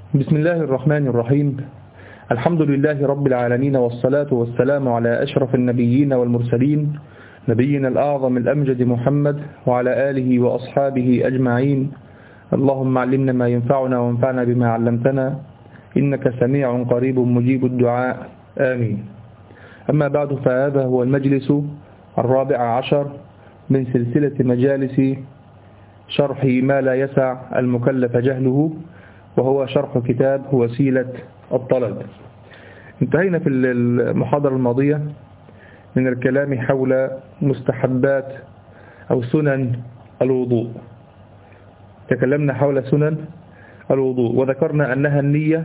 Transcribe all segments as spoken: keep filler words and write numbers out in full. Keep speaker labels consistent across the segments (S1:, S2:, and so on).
S1: بسم الله الرحمن الرحيم. الحمد لله رب العالمين، والصلاة والسلام على أشرف النبيين والمرسلين، نبينا الأعظم الأمجد محمد وعلى آله وأصحابه أجمعين. اللهم علمنا ما ينفعنا وانفعنا بما علمتنا، إنك سميع قريب مجيب الدعاء، آمين. أما بعد، فهذا هو المجلس الرابع عشر من سلسلة مجالس شرح ما لا يسع المكلف جهله، وهو شرح كتاب وسيلة الطلب. انتهينا في المحاضرة الماضية من الكلام حول مستحبات أو سنن الوضوء. تكلمنا حول سنن الوضوء وذكرنا أنها النية،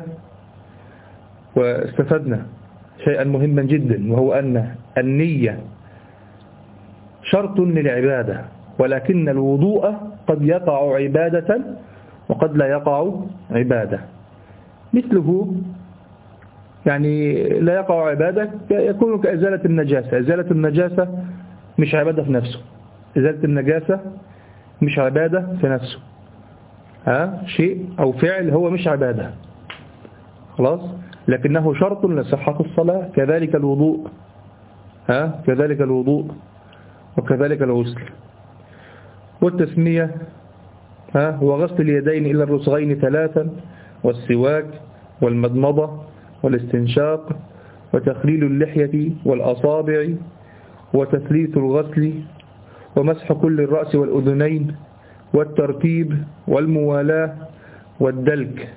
S1: واستفدنا شيئا مهما جدا، وهو أن النية شرط للعبادة، ولكن الوضوء قد يقع عبادة وقد لا يقع عبادة. مثله يعني لا يقع عبادة يكون كإزالة النجاسة. إزالة النجاسة مش عبادة في نفسه، إزالة النجاسة مش عبادة في نفسه، ها شيء أو فعل هو مش عبادة خلاص، لكنه شرط لصحة الصلاة. كذلك الوضوء، ها كذلك الوضوء وكذلك الغسل. والتسمية ها وغسل اليدين إلى الرسغين ثلاثا، والسواك والمضمضة والاستنشاق وتخليل اللحية والأصابع وتثليث الغسل ومسح كل الرأس والأذنين والترتيب والموالاة والدلك.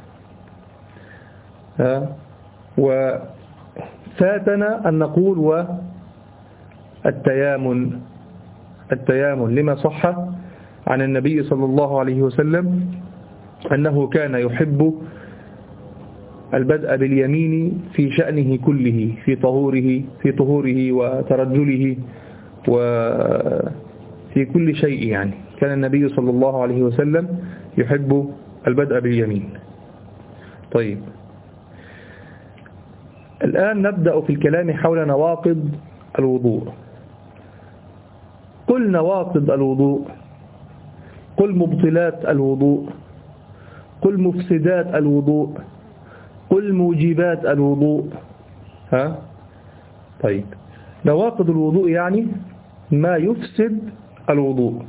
S1: ها وفاتنا أن نقول والتيامن التيامن لما صح عن النبي صلى الله عليه وسلم أنه كان يحب البدء باليمين في شأنه كله، في طهوره في طهوره وترجله وفي كل شيء. يعني كان النبي صلى الله عليه وسلم يحب البدء باليمين. طيب، الآن نبدأ في الكلام حول نواقض الوضوء. قل نواقض الوضوء، قل مبطلات الوضوء، قل مفسدات الوضوء، قل موجبات الوضوء. ها طيب، نواقض الوضوء يعني ما يفسد الوضوء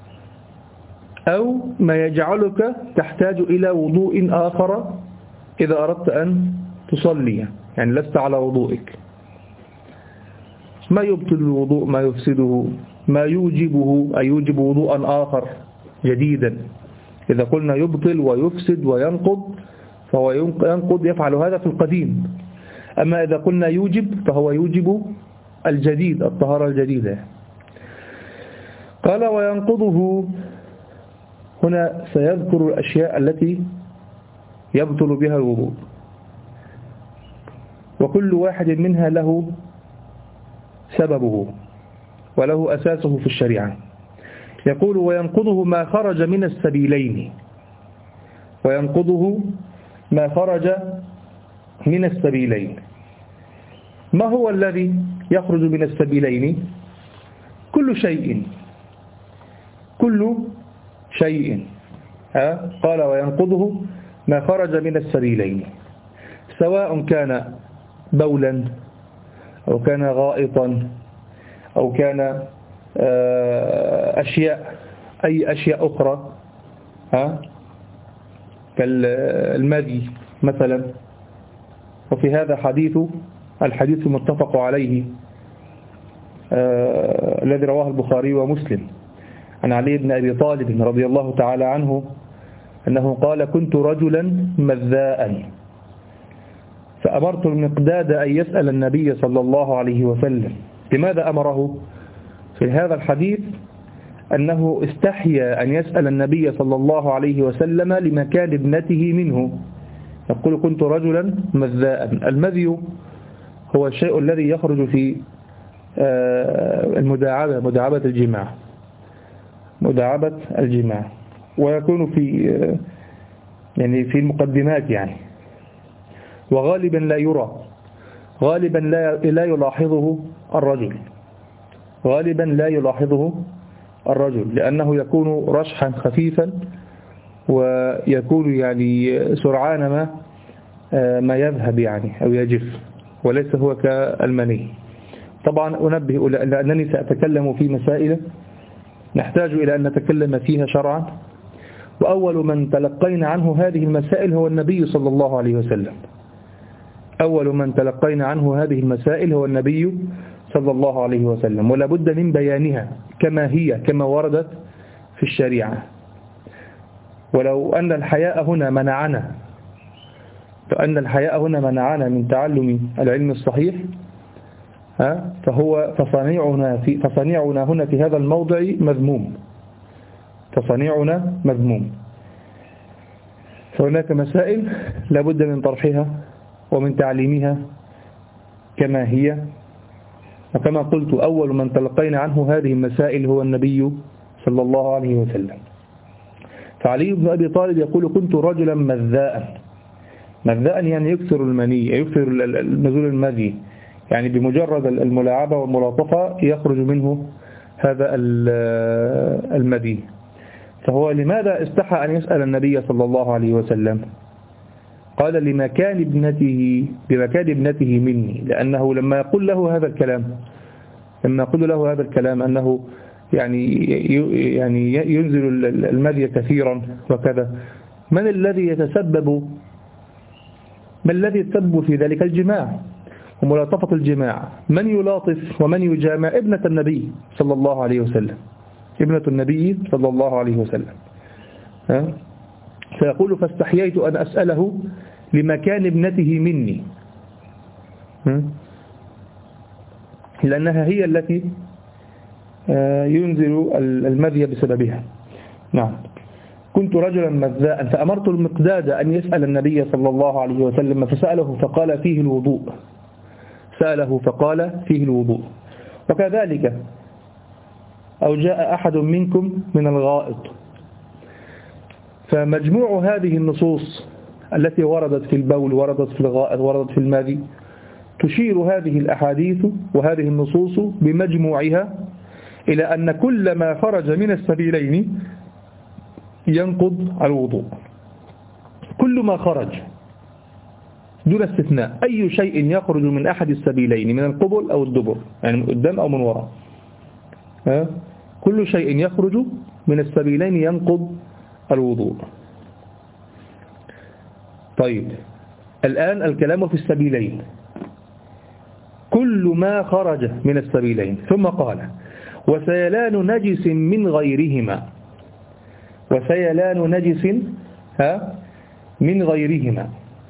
S1: أو ما يجعلك تحتاج إلى وضوء آخر إذا أردت أن تصلي، يعني لست على وضوئك. ما يبطل الوضوء، ما يفسده، ما يوجبه، أي يوجب وضوءا آخر جديدا. إذا قلنا يبطل ويفسد وينقض، فهو ينقض يفعل هذا في القديم. أما إذا قلنا يوجب، فهو يوجب الجديد، الطهارة الجديدة. قال وينقضه، هنا سيذكر الأشياء التي يبطل بها الوضوء، وكل واحد منها له سببه وله أساسه في الشريعة. يقول وينقضه ما خرج من السبيلين، وينقضه ما خرج من السبيلين. ما هو الذي يخرج من السبيلين؟ كل شيء، كل شيء. ها؟ قال وينقضه ما خرج من السبيلين، سواء كان بولا أو كان غائطا أو كان أشياء أي أشياء أخرى، ها كالمذي مثلا. وفي هذا حديث الحديث متفق عليه آه الذي رواه البخاري ومسلم عن علي بن أبي طالب رضي الله تعالى عنه أنه قال كنت رجلا مذاء فأمرت المقداد أن يسأل النبي صلى الله عليه وسلم. لماذا أمره؟ في هذا الحديث أنه استحيا أن يسأل النبي صلى الله عليه وسلم لمكان ابنته منه. يقول كنت رجلا مذاء. المذي هو الشيء الذي يخرج في المداعبة، مداعبة الجماع، مداعبة الجماع، ويكون في يعني في المقدمات يعني، وغالبا لا يرى، غالبا لا لا يلاحظه الرجل، غالبا لا يلاحظه الرجل لأنه يكون رشحا خفيفا ويكون يعني سرعان ما ما يذهب يعني أو يجف، وليس هو كالمني. طبعا أنبه لأنني سأتكلم في مسائل نحتاج إلى أن نتكلم فيها شرعا، وأول من تلقينا عنه هذه المسائل هو النبي صلى الله عليه وسلم. أول من تلقينا عنه هذه المسائل هو النبي صلى الله عليه وسلم، ولا بد من بيانها كما هي كما وردت في الشريعة. ولو أن الحياء هنا منعنا فأن الحياء هنا منعنا من تعلم العلم الصحيح، ها فهو فصنيعنا في فصنيعنا هنا في هذا الموضع مذموم، فصنيعنا مذموم. فهناك مسائل لابد من طرحها ومن تعليمها كما هي، وكما قلت أول من تلقينا عنه هذه المسائل هو النبي صلى الله عليه وسلم. فعلي بن أبي طالب يقول: كنت رجلا مذاء. مذاء يعني يكثر المني، يكثر نزول المذي، يعني بمجرد الملاعبة والملاطفة يخرج منه هذا المذي. فهو لماذا استحى أن يسأل النبي صلى الله عليه وسلم؟ قال: لمكان ابنته بمكان ابنته مني، لأنه لما يقول له هذا الكلام لما يقول له هذا الكلام أنه يعني يعني ينزل المذي كثيرا وكذا، من الذي يتسبب ما الذي يتسبب في ذلك؟ الجماع وملاطفة الجماع. من يلاطف ومن يجامع؟ ابنة النبي صلى الله عليه وسلم، ابنة النبي صلى الله عليه وسلم. ها؟ فيقول: فاستحييت أن أسأله لمكان ابنته مني، ها؟ لأنها هي التي ينزل المذي بسببها. نعم. كنت رجلا مذاء فأمرت المقداد أن يسأل النبي صلى الله عليه وسلم، فسأله فقال: فيه الوضوء. سأله فقال: فيه الوضوء. وكذلك: أو جاء أحد منكم من الغائط. فمجموع هذه النصوص التي وردت في البول، وردت في الغائط، وردت في المذي، تشير هذه الأحاديث وهذه النصوص بمجموعها إلى أن كل ما خرج من السبيلين ينقض الوضوء. كل ما خرج دون استثناء، أي شيء يخرج من أحد السبيلين، من القبل أو الدبر، يعني من قدام أو من وراء، كل شيء يخرج من السبيلين ينقض الوضوء. طيب، الآن الكلام في السبيلين، كل ما خرج من السبيلين. ثم قال: وسيلان نجس من غيرهما. وسيلان نجس ها من غيرهما.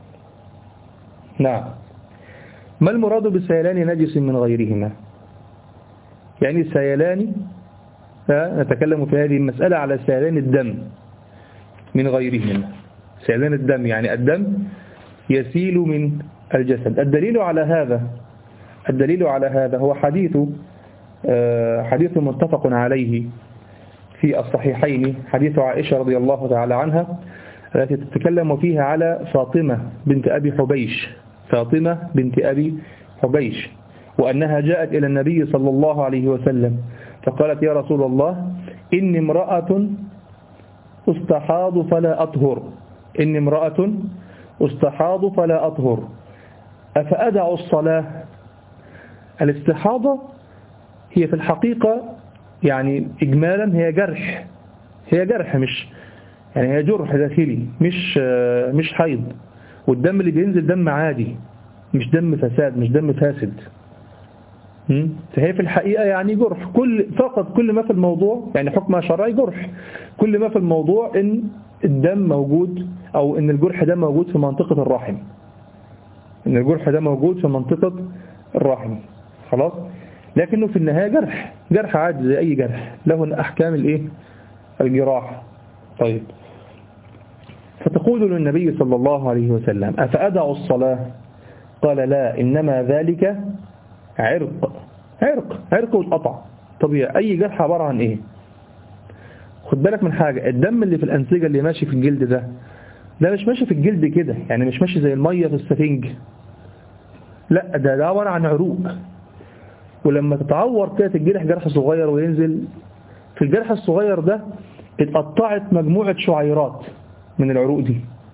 S1: نعم. ما المراد بسيلان نجس من غيرهما؟ يعني سيلان، نتكلم في هذه المسألة على سيلان الدم من غيرهما. سيلان الدم يعني الدم يسيل من الجسد. الدليل على هذا الدليل على هذا هو حديث حديث متفق عليه في الصحيحين، حديث عائشة رضي الله تعالى عنها، التي تتكلم فيها على فاطمة بنت أبي حبيش فاطمة بنت أبي حبيش وأنها جاءت إلى النبي صلى الله عليه وسلم فقالت: يا رسول الله، إني امرأة استحاض فلا أطهر إني امرأة استحاض فلا أطهر أفأدع الصلاة؟ الاستحاضة هي في الحقيقة يعني إجمالا هي جرح هي جرح مش يعني هي جرح داخلي، مش مش حيض. والدم اللي بينزل دم عادي، مش دم فساد، مش دم فاسد. فهي في الحقيقة يعني جرح، كل فقط كل ما في الموضوع يعني حكم شرعي جرح، كل ما في الموضوع إن الدم موجود أو إن الجرح ده موجود في منطقة الرحم، إن الجرح ده موجود في منطقة الرحم، خلاص. لكنه في النهاية جرح جرح عادي زي أي جرح، له أحكام الإيه الجراح. طيب، فتقول للنبي صلى الله عليه وسلم: أفأدع الصلاة؟ قال: لا، إنما ذلك عرق عرق عرق والقطع طبيعي. أي جرح عبارة عن إيه؟ خد بالك من حاجة، الدم اللي في الأنسجة اللي ماشي في الجلد ده ده مش ماشي في الجلد كده، يعني مش ماشي زي المية في السفنج، لا، ده ده عبارة عن عروق. ولما تتعور كده الجرح جرح صغير وينزل في الجرح الصغير ده اتقطعت مجموعة شعيرات من العروق دي،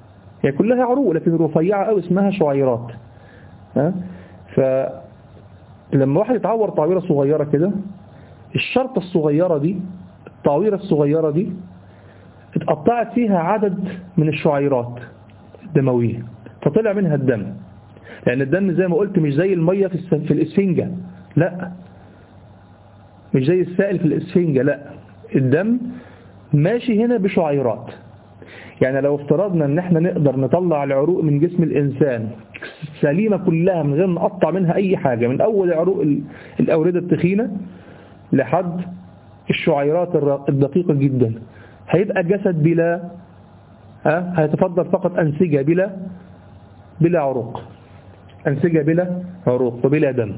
S1: هي كلها عروق لكن رفيعة أو اسمها شعيرات. ها؟ فلما واحد يتعور تعويرة صغيرة كده، الشرطة الصغيرة دي التعويرة الصغيرة دي اتقطعت فيها عدد من الشعيرات الدموية فطلع منها الدم. لأن الدم زي ما قلت مش زي المية في في الإسفنجة، لا مش زي السائل في الإسفنجة، لا الدم ماشي هنا بشعيرات. يعني لو افترضنا ان احنا نقدر نطلع العروق من جسم الإنسان سليمة كلها من غير نقطع منها أي حاجة، من أول عروق الأوردة التخينة لحد الشعيرات الدقيقة جدا، هيبقى جسد بلا ها هيتفضل فقط أنسجة بلا بلا عروق، أنسجة بلا عروق وبلا دم.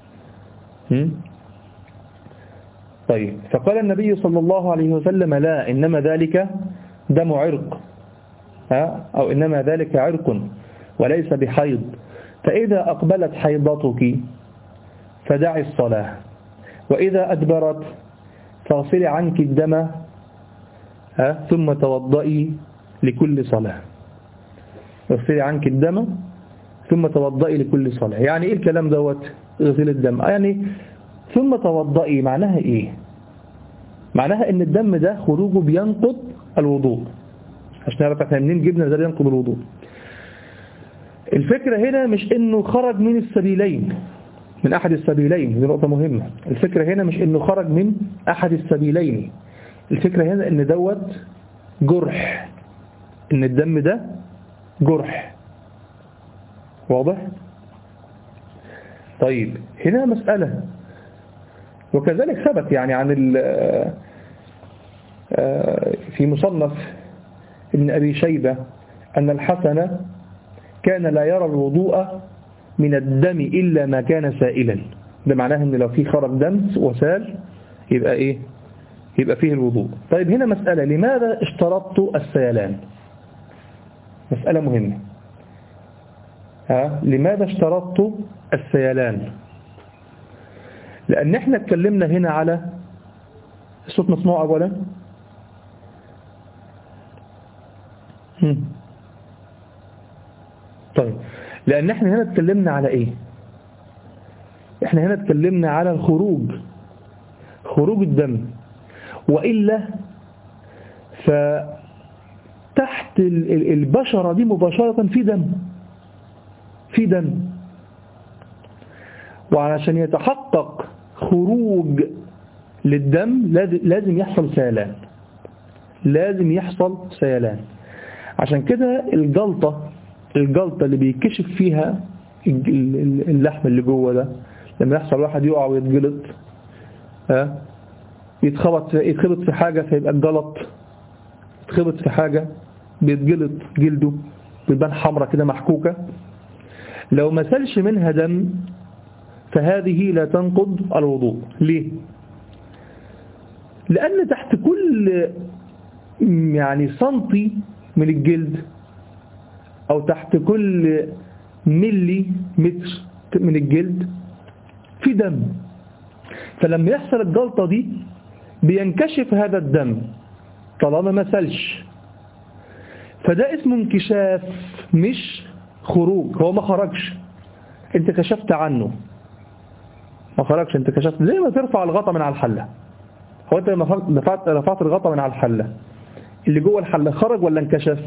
S1: طيب فقال النبي صلى الله عليه وسلم لا، إنما ذلك دم عرق، ها أو إنما ذلك عرق وليس بحيض، فإذا أقبلت حيضتك فدعي الصلاة، وإذا أدبرت فاغسلي عنك الدم ها ثم توضئي لكل صلاة. اغسلي عنك الدم ثم توضئي لكل صلاة. يعني ايه الكلام دوت اغسل الدم؟ يعني ثم توضئي معناها ايه؟ معناها ان الدم ده خروجه بينقض الوضوء، عشان نعرف احنا منين جبنا ده ينقض الوضوء. الفكرة هنا مش انه خرج من السبيلين، من احد السبيلين، دي نقطة مهمة. الفكرة هنا مش انه خرج من احد السبيلين، الفكرة هنا ان دوت جرح، ان الدم ده جرح. واضح؟ طيب هنا مسألة، وكذلك ثبت يعني عن في مصنف ابن أبي شيبة أن الحسن كان لا يرى الوضوء من الدم إلا ما كان سائلا. ده معناه أن لو في خرج دم وسال يبقى إيه؟ يبقى فيه الوضوء. طيب هنا مسألة، لماذا اشترطت السيلان؟ مسألة مهمة. ها؟ لماذا اشترطت السيلان؟ لأن احنا اتكلمنا هنا على الصوت مسموع أولا. هم. طيب لأن احنا هنا اتكلمنا على ايه؟ احنا هنا اتكلمنا على الخروج، خروج الدم، وإلا فتحت البشرة دي مباشرة في دم، في دم، وعشان يتحقق خروج للدم لازم يحصل سيلان، لازم يحصل سيلان. عشان كده الجلطة الجلطة اللي بيكشف فيها اللحم اللي جوه ده، لما يحصل واحد يقع ويتجلط، ها يتخبط يتخبط في حاجة فيبقى الجلط، يتخبط في حاجة بيتجلط جلده بيبان حمرة كده محكوكة، لو ما سالش منها دم فهذه لا تنقض الوضوء. ليه؟ لأن تحت كل يعني سنتي من الجلد أو تحت كل ملي متر من الجلد في دم، فلما يحصل الجلطة دي بينكشف هذا الدم طالما ما سالش، فده اسمه انكشاف مش خروج. هو ما خرجش، انت كشفت عنه، ما خرجش، انت كشفت. زي ما ترفع الغطا من على الحلة، هو انت لما رفعت رفعت الغطا من على الحلة اللي جوه الحلة خرج ولا انكشف؟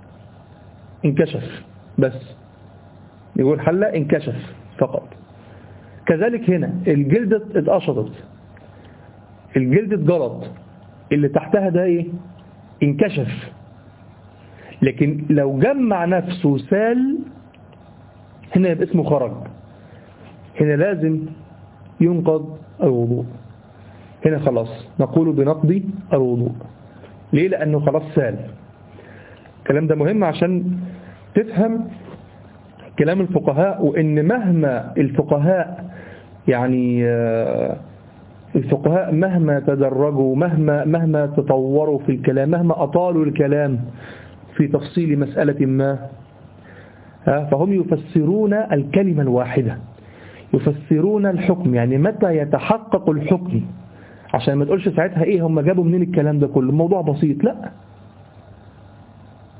S1: انكشف بس، يقول الحلة انكشف فقط. كذلك هنا الجلد اتقشطت، الجلد اتجلط، اللي تحتها ده ايه؟ انكشف. لكن لو جمع نفسه سال هنا يبقى اسمه خرج، هنا لازم ينقض الوضوء، هنا خلاص نقول بنقض الوضوء. ليه؟ لأنه خلاص سال. الكلام ده مهم عشان تفهم كلام الفقهاء، وإن مهما الفقهاء يعني الفقهاء مهما تدرجوا، مهما مهما تطوروا في الكلام، مهما أطالوا الكلام في تفصيل مسألة ما، فهم يفسرون الكلمة الواحدة، يفسرون الحكم، يعني متى يتحقق الحكم، عشان ما تقولش ساعتها ايه هم جابوا منين الكلام ده كله، الموضوع بسيط. لا،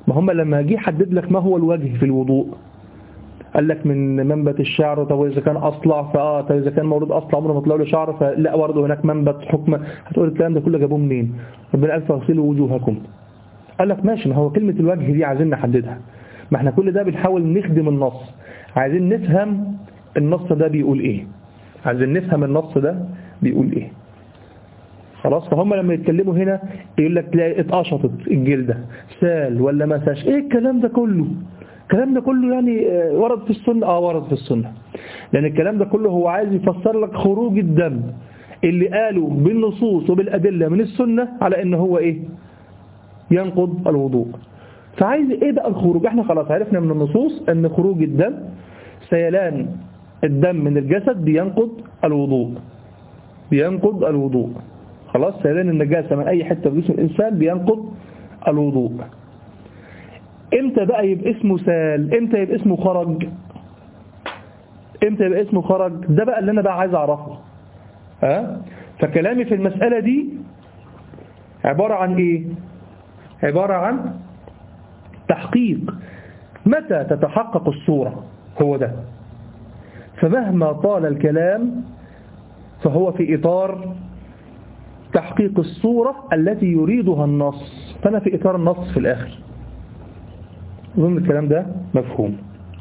S1: ما هم لما جه حدد لك ما هو الوجه في الوضوء، قال لك من منبت الشعر، طب إذا كان أصلع فآه، طب إذا كان مولود أصلع عمره ما طلع له شعر فلا برضه هناك منبت حكم. هتقول الكلام ده كله جابوه منين؟ ربنا قال فاغسلوا وجوهكم. قال لك ماشي، ما هو كلمة الوجه دي عايزين نحددها، ما احنا كل ده بنحاول نخدم النص، عايزين نفهم النص ده بيقول ايه، عايزين نفهم النص ده بيقول ايه. خلاص. فهم لما يتكلموا هنا يقول لك تلاقي اتقشطت الجلدة، سال ولا ما ساش، ايه الكلام ده كله؟ الكلام ده كله يعني ورد في السنة. اه ورد في السنة، لأن الكلام ده كله هو عايز يفسر لك خروج الدم اللي قالوا بالنصوص وبالأدلة من السنة على ان هو ايه؟ ينقض الوضوء. فعايز ايه بقى الخروج؟ احنا خلاص عرفنا من النصوص ان خروج الدم، سيلان الدم من الجسد بينقض الوضوء، بينقض الوضوء. خلاص، سيلان النجاسة من اي حتة في جسم الانسان بينقض الوضوء. امتى بقى يبقى اسمه سال؟ امتى يبقى اسمه خرج؟ امتى يبقى اسمه خرج؟ ده بقى اللي انا بقى عايز اعرفه. ها؟ فكلامي في المسألة دي عبارة عن ايه؟ عبارة عن تحقيق متى تتحقق الصورة، هو ده. فمهما طال الكلام فهو في إطار تحقيق الصورة التي يريدها النص، فأنا في إطار النص في الآخر. أظن الكلام ده مفهوم.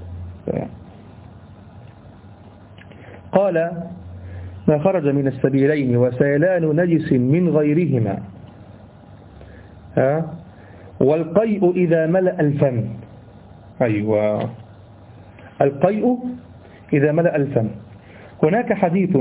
S1: قال ما خرج من السبيلين وسيلان نجس من غيرهما، ها، والقيء إذا ملأ الفم. أيوة، القيء إذا ملأ الفم. هناك حديث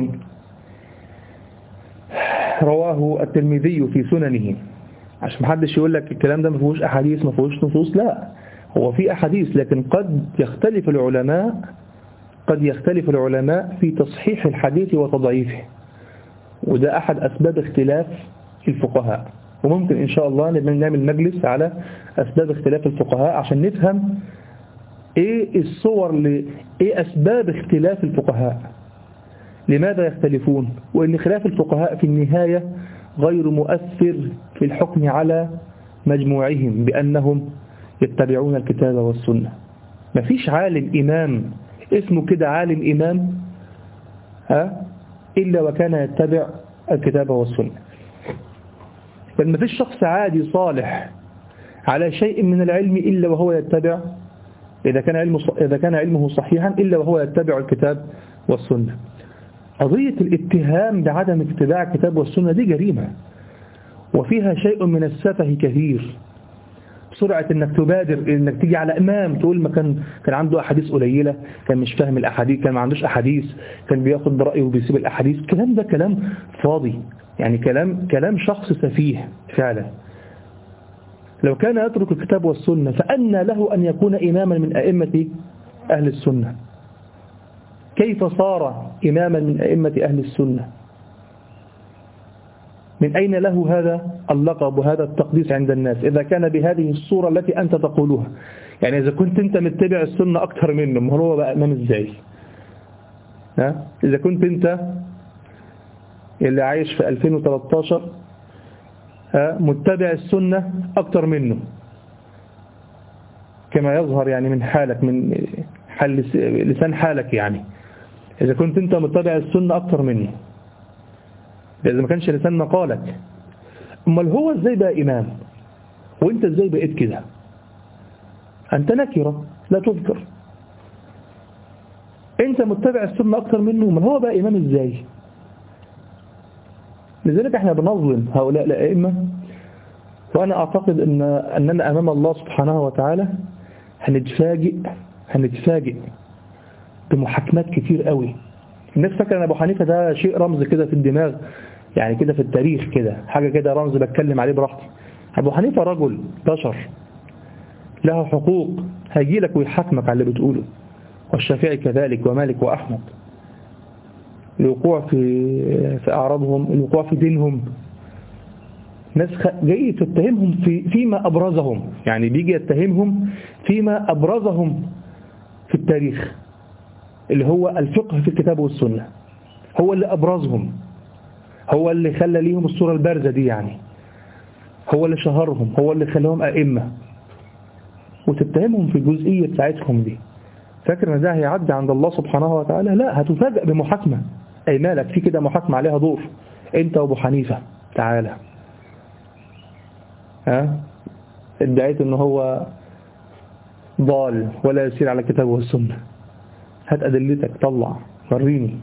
S1: رواه الترمذي في سننه، عشان محدش يقول لك الكلام ده ما فيهوش أحاديث ما فيهوش نصوص، لا، هو في أحاديث، لكن قد يختلف العلماء قد يختلف العلماء في تصحيح الحديث وتضعيفه، وده أحد أسباب اختلاف الفقهاء. وممكن إن شاء الله نعمل مجلس على أسباب اختلاف الفقهاء عشان نفهم إيه الصور ل... إيه أسباب اختلاف الفقهاء، لماذا يختلفون، وإن خلاف الفقهاء في النهاية غير مؤثر في الحكم على مجموعهم بأنهم يتبعون الكتاب والسنة. مفيش عالم إمام اسمه كده عالم إمام ها إلا وكان يتبع الكتاب والسنة، بل مفيش شخص عادي صالح على شيء من العلم إلا وهو يتبع، إذا كان علمه إذا كان علمه صحيحا، إلا وهو يتبع الكتاب والسنة. قضية الاتهام بعدم اتباع الكتاب والسنة دي جريمة، وفيها شيء من السفه كثير. سرعة انك تبادر انك تيجي على امام تقول ما كان كان عنده احاديث قليلة، كان مش فاهم الاحاديث، كان ما عندوش احاديث، كان بياخد برأيه وبيسيب الاحاديث. الكلام ده كلام فاضي، يعني كلام كلام شخص سفيه فعلا. لو كان يترك الكتاب والسنة فأنى له أن يكون إماما من أئمة أهل السنة؟ كيف صار إماما من أئمة أهل السنة؟ من أين له هذا اللقب وهذا التقديس عند الناس إذا كان بهذه الصورة التي أنت تقولها؟ يعني إذا كنت أنت متبع السنة أكثر منه، هو بقى إمام إزاي؟ ها؟ إذا كنت أنت اللي عايش في ألفين وثلاثة عشر متبع السنة أكثر منه كما يظهر يعني من حالك، من حال لسان حالك، يعني إذا كنت أنت متبع السنة أكثر منه، إذا ما كانش لسان مقالك، أمال هو إزاي بقى إمام وإنت إزاي بقيت كده؟ أنت نكرة لا تذكر، أنت متبع السنة أكثر منه، أمال هو بقى إمام إزاي؟ لذلك احنا بنظلم هؤلاء الأئمة، وأنا أعتقد أن أننا أمام الله سبحانه وتعالى هنتفاجئ هنتفاجئ بمحاكمات كتير قوي. الناس فاكرة أن أبو حنيفة ده شيء رمز كده في الدماغ، يعني كده في التاريخ كده حاجة كده رمز بتكلم عليه براحتي. أبو حنيفة رجل بشر له حقوق، هيجي لك ويحاكمك على اللي بتقوله، والشافعي كذلك ومالك وأحمد، الوقوع في في أعراضهم، الوقوع في دينهم. ناس جاي تتهمهم في فيما أبرزهم، يعني بيجي يتهمهم فيما أبرزهم في التاريخ اللي هو الفقه في الكتاب والسنة، هو اللي أبرزهم، هو اللي خلى ليهم الصورة البارزة دي، يعني هو اللي شهرهم، هو اللي خلاهم أئمة. وتتهمهم في الجزئية بتاعتهم دي، فاكر ان ده هيعدي عند الله سبحانه وتعالى؟ لا، هتفاجأ بمحاكمة. أي مالك في كده محاكمة عليها دور، أنت وأبو حنيفة تعالى، ها ادعيت ان هو ضال ولا يسير على الكتاب والسنة، هات أدلتك، طلع وريني.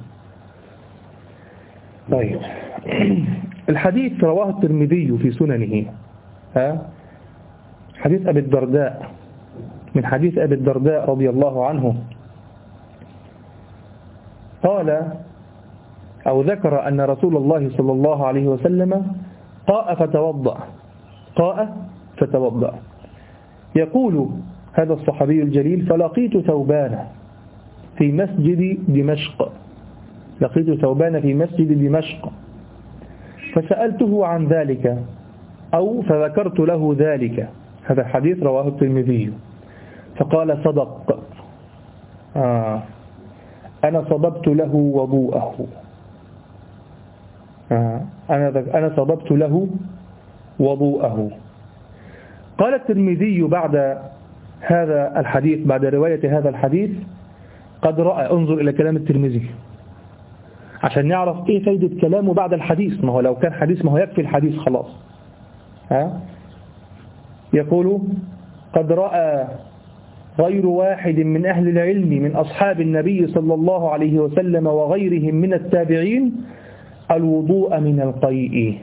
S1: طيب الحديث رواه الترمذي في سننه، ها حديث أبي الدرداء، من حديث أبي الدرداء رضي الله عنه قال أو ذكر أن رسول الله صلى الله عليه وسلم قاء فتوضأ، قاء فتوضأ. يقول هذا الصحابي الجليل: فلقيت ثوبان في مسجد دمشق، لقيت ثوبان في مسجد دمشق فسألته عن ذلك أو فذكرت له ذلك. هذا الحديث رواه الترمذي. فقال: صدق، آه أنا صببت له وضوءه، آه أنا أنا صببت له وضوءه. قال الترمذي بعد هذا الحديث، بعد رواية هذا الحديث: قد رأى، انظر إلى كلام الترمذي عشان نعرف إيه فايدة كلامه بعد الحديث. ما هو لو كان حديث ما هو يكفي الحديث خلاص. ها يقول: قد رأى غير واحد من أهل العلم من أصحاب النبي صلى الله عليه وسلم وغيرهم من التابعين الوضوء من القيء.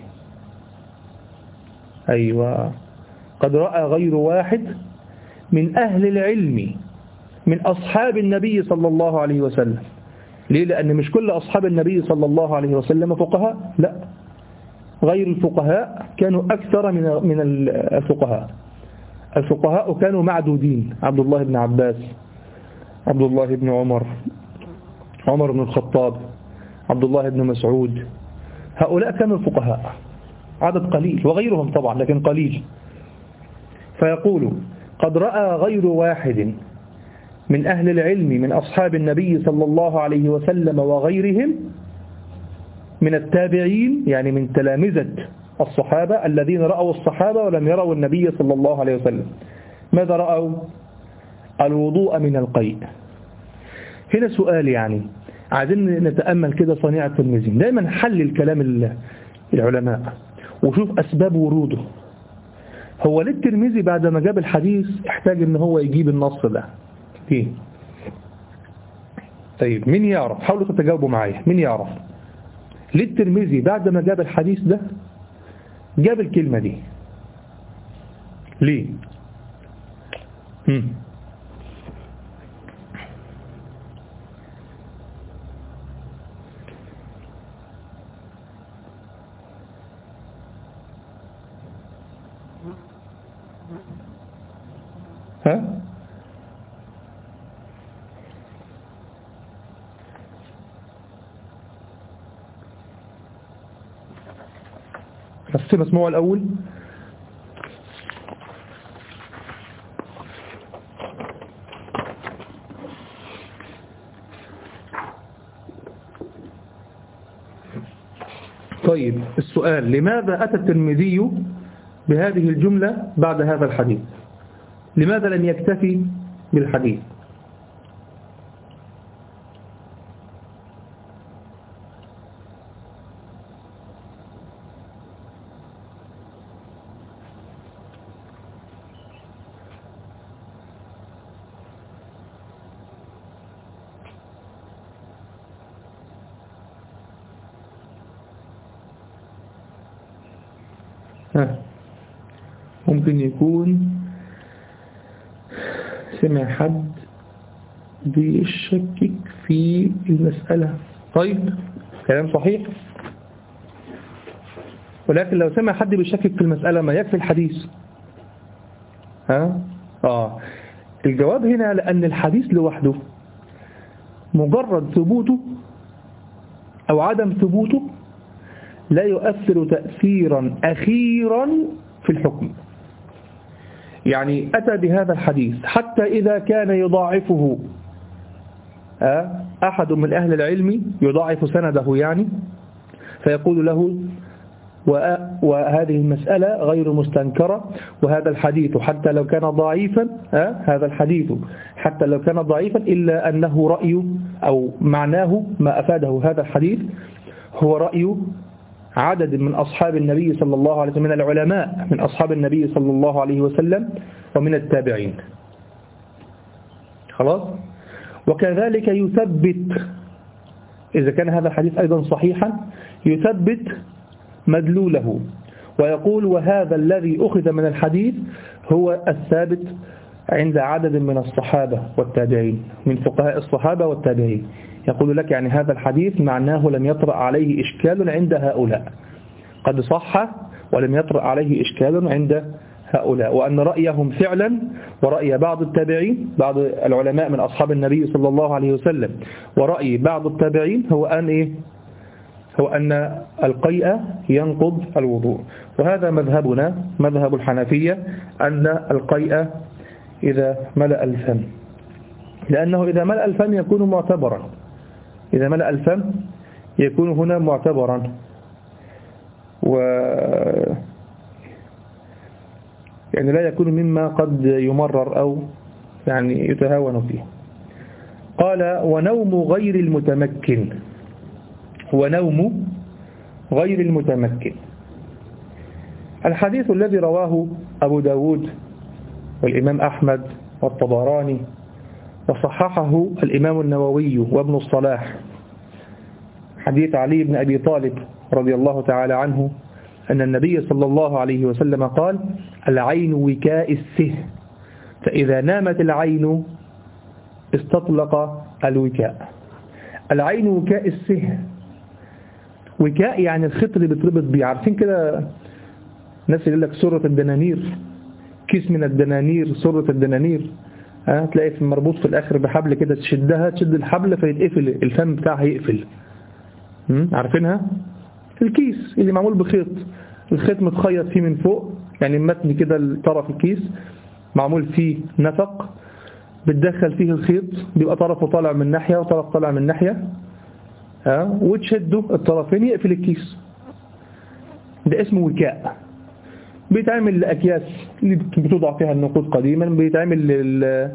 S1: أيوة، قد رأى غير واحد من أهل العلم من أصحاب النبي صلى الله عليه وسلم. ليه؟ لأن مش كل أصحاب النبي صلى الله عليه وسلم فقهاء، لا، غير الفقهاء كانوا أكثر من من الفقهاء. الفقهاء كانوا معدودين: عبد الله بن عباس، عبد الله بن عمر، عمر بن الخطاب، عبد الله بن مسعود. هؤلاء كانوا الفقهاء، عدد قليل، وغيرهم طبعا لكن قليل. فيقول: قد رأى غير واحد من أهل العلم من أصحاب النبي صلى الله عليه وسلم وغيرهم من التابعين، يعني من تلامذة الصحابة الذين رأوا الصحابة ولم يروا النبي صلى الله عليه وسلم. ماذا رأوا؟ الوضوء من القيء. هنا سؤال، يعني عايزين نتأمل كده صنيع الترمذي. دايما حلل كلام العلماء وشوف أسباب وروده. هو ليه الترمذي بعد ما جاب الحديث احتاج ان هو يجيب النص ده؟ ايه؟ طيب مين يعرف؟ حاولوا تتجاوبوا معايا، مين يعرف ليه الترمذي بعد ما جاب الحديث ده جاب الكلمة دي؟ ليه؟ هم. ها؟ بس مسموع الأول. طيب السؤال: لماذا أتى الترمذي بهذه الجملة بعد هذا الحديث؟ لماذا لم يكتفي بالحديث؟ ها. ممكن يكون سمع حد بيشكك في المسألة. طيب كلام صحيح، ولكن لو سمع حد بيشكك في المسألة ما يكفي الحديث. ها؟ آه الجواب هنا لأن الحديث لوحده مجرد ثبوته أو عدم ثبوته لا يؤثر تأثيرا أخيرا في الحكم. يعني أتى بهذا الحديث حتى إذا كان يضاعفه أحد من أهل العلم، يضاعف سنده يعني، فيقول له وهذه المسألة غير مستنكرة. وهذا الحديث حتى لو كان ضعيفا هذا الحديث حتى لو كان ضعيفا إلا أنه رأي أو معناه ما أفاده هذا الحديث هو رأي عدد من أصحاب النبي صلى الله عليه وسلم من العلماء من أصحاب النبي صلى الله عليه وسلم ومن التابعين. خلاص. وكذلك يثبت إذا كان هذا الحديث أيضا صحيحا يثبت مدلوله ويقول وهذا الذي أخذ من الحديث هو الثابت عند عدد من الصحابة والتابعين من فقهاء الصحابة والتابعين. يقول لك يعني هذا الحديث معناه لم يطرأ عليه إشكال عند هؤلاء، قد صح ولم يطرأ عليه إشكال عند هؤلاء، وأن رأيهم فعلا ورأي بعض التابعين بعض العلماء من أصحاب النبي صلى الله عليه وسلم ورأي بعض التابعين هو أن إيه؟ هو أن القيء ينقض الوضوء. وهذا مذهبنا مذهب الحنفية أن القيء إذا ملأ الفم، لأنه إذا ملأ الفم يكون معتبرا إذا ملأ الفم يكون هنا معتبرا و يعني لا يكون مما قد يمرر أو يعني يتهاون فيه. قال ونوم غير المتمكن ونوم غير المتمكن. الحديث الذي رواه أبو داود والإمام أحمد والطبراني وصححه الإمام النووي وابن الصلاح حديث علي بن أبي طالب رضي الله تعالى عنه أن النبي صلى الله عليه وسلم قال العين وكاء السه فإذا نامت العين استطلق الوكاء. العين وكاء السه، وكاء يعني الخيط اللي بتربط بيه. عارفين كده الناس اللي لك سرة الدنانير، كيس من الدنانير، سرة الدنانير ها تلاقي في مربوط في الآخر بحبل كده تشدها تشد الحبل فيتقفل الفم بتاعها يقفل. عارفينها؟ الكيس اللي معمول بخيط، الخيط متخيط فيه من فوق يعني المتن كده طرف الكيس معمول فيه نفق بتدخل فيه الخيط بيبقى طرفه طالع من ناحية وطرف طالع من ناحية ها وتشده الطرفين يقفل الكيس. ده اسمه وكاء. بيتعمل لأكياس اللي بتوضع فيها النقود قديما، بيتعمل لل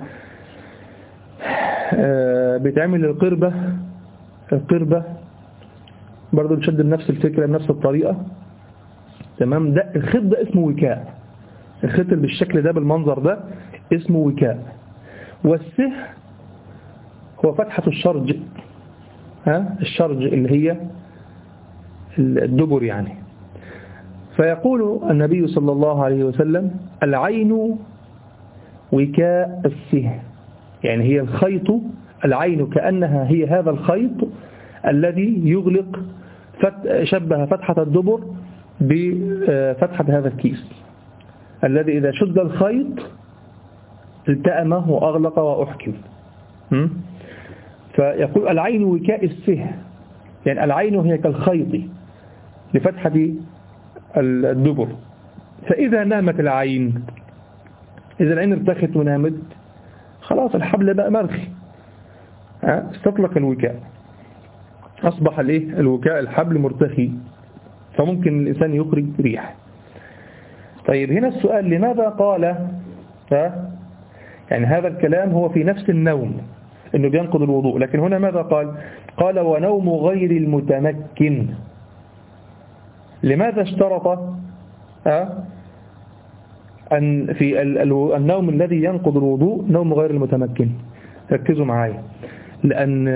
S1: بيتعمل للقربة القربة برضو بتشد بنفس الفكرة بنفس الطريقة. تمام. ده الخيط ده اسمه وكاء، الخيط اللي بالشكل ده بالمنظر ده اسمه وكاء. والسه هو فتحة الشرج ها الشرج اللي هي الدبر يعني. فيقول النبي صلى الله عليه وسلم العين وكاء السه، يعني هي الخيط، العين كأنها هي هذا الخيط الذي يغلق فت... شبه فتحة الدبر بفتحة هذا الكيس الذي إذا شد الخيط التأمه وأغلق وأحكم. فيقول العين وكاء السه، يعني العين هي كالخيط لفتحة الدبر. فإذا نامت العين، إذا العين ارتخت ونامت خلاص الحبل بقى مرخي استطلق الوكاء، أصبح الايه الوكاء الحبل مرتخي فممكن الإنسان يخرج ريح. طيب هنا السؤال لماذا قال ها يعني هذا الكلام هو في نفس النوم انه بينقض الوضوء، لكن هنا ماذا قال؟ قال ونوم غير المتمكن. لماذا اشترط ها أن في النوم الذي ينقض الوضوء نوم غير المتمكن؟ ركزوا معايا، لأن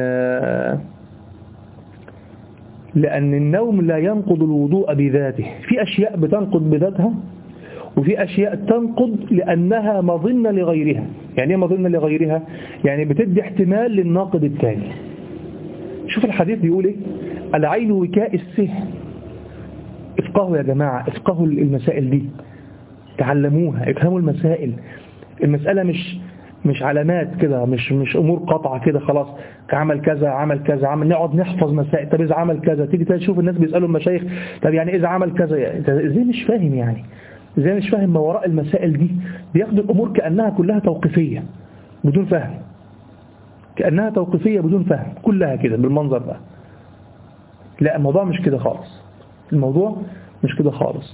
S1: لأن النوم لا ينقض الوضوء بذاته. في أشياء بتنقض بذاتها وفي أشياء تنقض لأنها مظنة لغيرها. يعني ايه مظنة لغيرها؟ يعني بتدي احتمال للناقض الثاني. شوف الحديث بيقول ايه؟ العين وكاء السه. افقهوا يا جماعة، افقهوا المسائل دي، تعلموها، افهموا المسائل. المسألة مش مش علامات كده، مش مش امور قطعه كده خلاص عمل كذا عمل كذا عمل نقعد نحفظ مسائل. طب اذا عمل كذا تيجي تشوف الناس بيسالوا المشايخ طب يعني اذا عمل كذا ازاي مش فاهم يعني ازاي مش فاهم ما وراء المسائل دي. بياخدوا الامور كانها كلها توقيفيه بدون فهم، كانها توقيفيه بدون فهم كلها كده بالمنظر ده. لا الموضوع مش كده خالص. الموضوع مش كده خالص.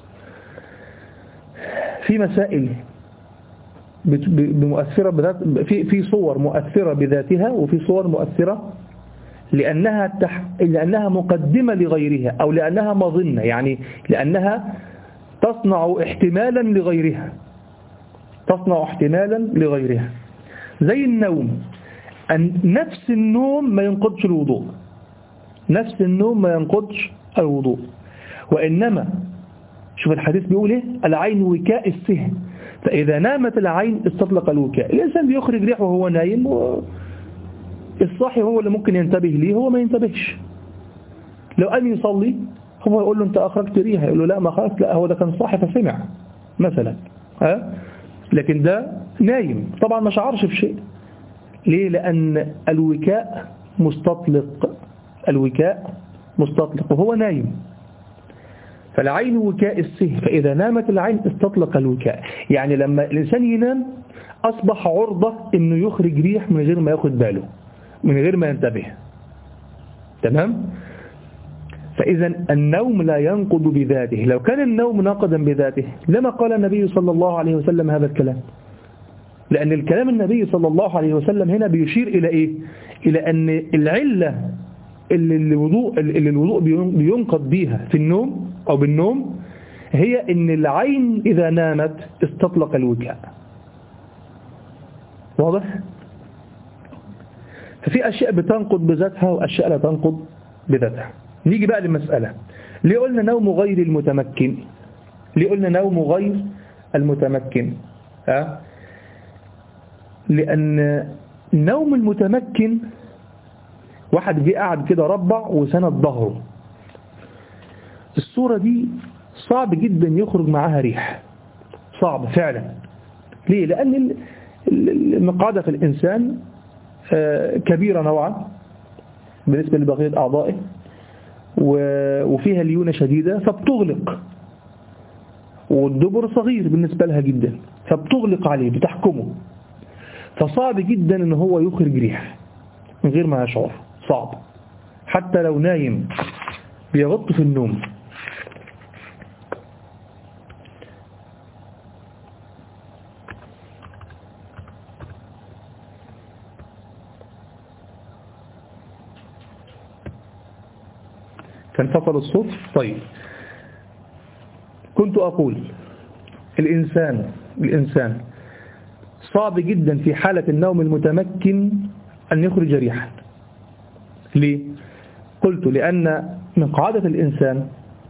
S1: في مسائل بمؤثرة بذات، في في صور مؤثرة بذاتها، وفي صور مؤثرة لأنها تح... لأنها مقدمة لغيرها، أو لأنها مظنة، يعني لأنها تصنع احتمالا لغيرها تصنع احتمالا لغيرها زي النوم. أن نفس النوم ما ينقضش الوضوء، نفس النوم ما ينقضش الوضوء، وإنما شوف الحديث بيقول ايه: العين وكاء السهم، فإذا نامت العين استطلق الوكاء. الإنسان بيخرج ريح وهو نايم، والصاحي هو اللي ممكن ينتبه ليه، هو ما ينتبهش. لو قام يصلي هو يقول له أنت أخرجت ريح، يقول له لا ما خلاص، لا هو ده كان صاحي فسمع مثلا، ها؟ لكن ده نايم طبعا ما شعرش بشيء. ليه؟ لأن الوكاء مستطلق، الوكاء مستطلق وهو نايم. فالعين وكاء السهم، فإذا نامت العين استطلق الوكاء. يعني لما الإنسان ينام أصبح عرضة إنه يخرج ريح من غير ما ياخد باله، من غير ما ينتبه. تمام؟ فإذا النوم لا ينقض بذاته. لو كان النوم ناقضا بذاته لما قال النبي صلى الله عليه وسلم هذا الكلام، لأن الكلام النبي صلى الله عليه وسلم هنا بيشير إلى إيه؟ إلى أن العلة اللي الوضوء, اللي الوضوء بينقض بيها في النوم أو بالنوم هي أن العين إذا نامت استطلق الوكاء. واضح؟ ففي أشياء بتنقض بذاتها وأشياء لا تنقض بذاتها. نيجي بقى للمسألة، ليه قلنا نوم غير المتمكن؟ ليه قلنا نوم غير المتمكن؟ ها؟ لأن نوم المتمكن واحد جه قاعد كده ربع وسند ظهره، الصورة دي صعب جدا يخرج معاها ريح، صعب فعلا. ليه؟ لأن المقعدة في الإنسان كبيرة نوعا بالنسبة لبقية أعضائه، وفيها ليونة شديدة فبتغلق، والدبر صغير بالنسبة لها جدا فبتغلق عليه بتحكمه، فصعب جدا ان هو يخرج ريح من غير ما يشعر، صعب. حتى لو نايم بيغط في النوم. فانفصل الصوت. طيب، كنت أقول الإنسان الإنسان صعب جدا في حالة النوم المتمكن أن يخرج ريحا. ليه؟ قلت لأن مقعدة الإنسان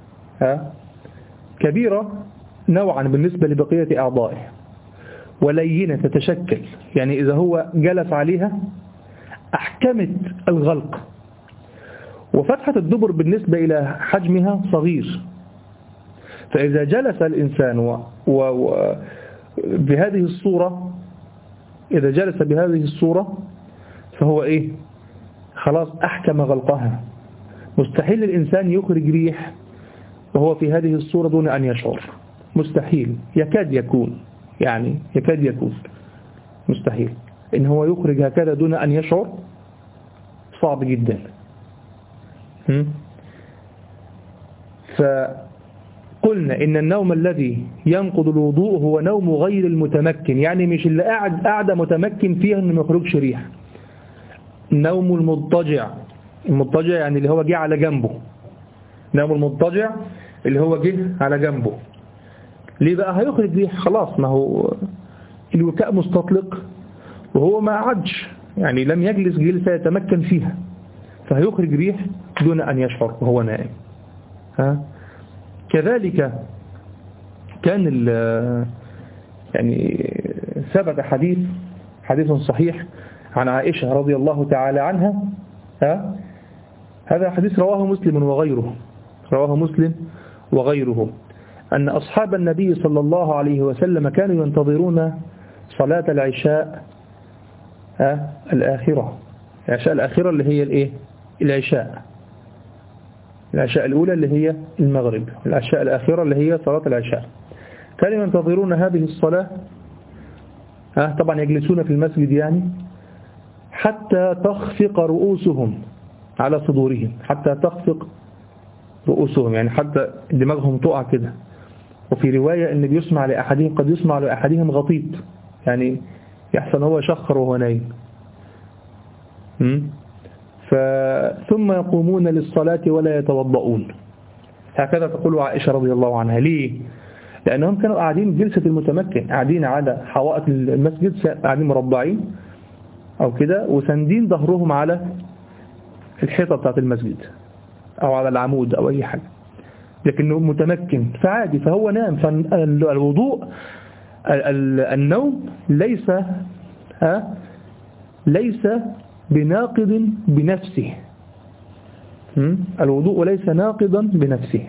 S1: كبيرة نوعا بالنسبة لبقية أعضائه، ولينة تتشكل، يعني إذا هو جلس عليها أحكمت الغلق، وفتحة الدبر بالنسبة إلى حجمها صغير، فإذا جلس الإنسان و... و... و... بهذه الصورة إذا جلس بهذه الصورة فهو إيه؟ خلاص أحكم غلقها. مستحيل الإنسان يخرج ريح وهو في هذه الصورة دون أن يشعر، مستحيل، يكاد يكون، يعني يكاد يكون مستحيل إن هو يخرج هكذا دون أن يشعر، صعب جدا. فقلنا إن النوم الذي ينقض الوضوء هو نوم غير المتمكن، يعني مش اللي قاعد قاعدة متمكن فيها إنه ما يخرجش ريح. نوم المضطجع، المضطجع يعني اللي هو جه على جنبه، نوم المضطجع اللي هو جه على جنبه. ليه بقى هيخرج ريح؟ خلاص، ما هو الوكاء مستطلق وهو ما قعدش، يعني لم يجلس جلسة يتمكن فيها، فهيخرج ريح دون أن يشعر وهو نائم. ها؟ كذلك كان يعني ثبت حديث حديث صحيح عن عائشة رضي الله تعالى عنها. ها؟ هذا حديث رواه مسلم وغيره رواه مسلم وغيره أن أصحاب النبي صلى الله عليه وسلم كانوا ينتظرون صلاة العشاء ها؟ الآخرة العشاء الآخرة اللي هي الإيه؟ العشاء العشاء الأولى اللي هي المغرب، العشاء الآخرة اللي هي صلاة العشاء. كانوا ينتظرون هذه الصلاة، ها طبعا يجلسون في المسجد يعني، حتى تخفق رؤوسهم على صدورهم، حتى تخفق رؤوسهم، يعني حتى دماغهم تقع كده. وفي رواية ان بيسمع لأحدهم قد يسمع لأحدهم غطيط، يعني يحسن هو شخر وهو نايم. ثم يقومون للصلاة ولا يتوضؤون. هكذا تقول عائشة رضي الله عنها. ليه؟ لأنهم كانوا قاعدين جلسة المتمكن، قاعدين على حوائط المسجد، قاعدين مربعين أو كده، وسندين ظهرهم على الحيطة بتاعت المسجد أو على العمود أو أي حاجة، لكنه متمكن فعادي، فهو نام. فالوضوء النوم ليس ها ليس بناقض بنفسه. الوضوء ليس ناقضا بنفسه،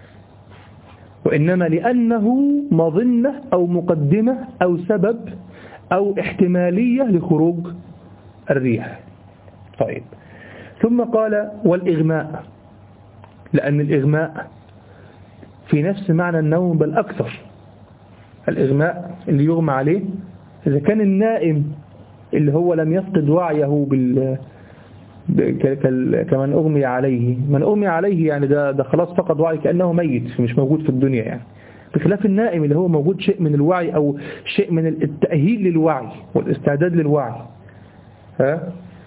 S1: وإنما لأنه مظنة أو مقدمة أو سبب أو احتمالية لخروج الريح. طيب، ثم قال والإغماء، لأن الإغماء في نفس معنى النوم بل أكثر. الإغماء اللي يغمى عليه إذا كان النائم اللي هو لم يفقد وعيه بال كمن أغمي عليه، من أغمي عليه يعني ده, ده خلاص فقد وعي كأنه ميت مش موجود في الدنيا، يعني بخلاف النائم اللي هو موجود شيء من الوعي أو شيء من التأهيل للوعي والاستعداد للوعي. ها؟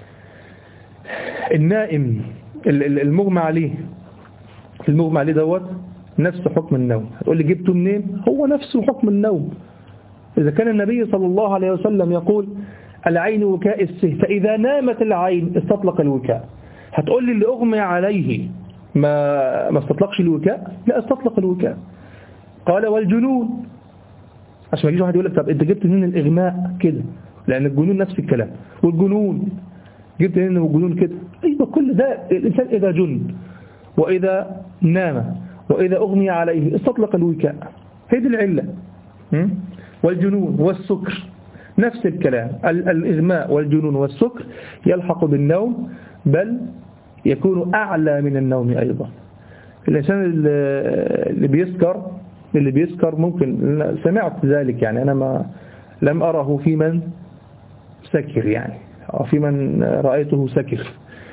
S1: النائم المغمى عليه المغمى عليه دوت نفس حكم النوم. هتقول لي جبته منين؟ هو نفسه حكم النوم. إذا كان النبي صلى الله عليه وسلم يقول العين وكاء السه، فإذا نامت العين استطلق الوكاء. هتقول لي اللي أغمي عليه ما ما استطلقش الوكاء؟ لا، استطلق الوكاء. قال والجنون، عشان ما يجيش واحد يقول لك طب انت جبت منين الإغماء كده؟ لأن الجنون نفس الكلام. والجنون جبت منين الجنون كده؟ أيوة، كل ده الإنسان إذا جن وإذا نام وإذا أغمي عليه استطلق الوكاء، هي دي العلة. والجنون والسكر نفس الكلام. الإغماء والجنون والسكر يلحق بالنوم، بل يكون أعلى من النوم أيضا. الإنسان اللي بيسكر اللي بيسكر ممكن، سمعت ذلك يعني، أنا ما لم أره في من سكر يعني، أو في من رأيته سكر.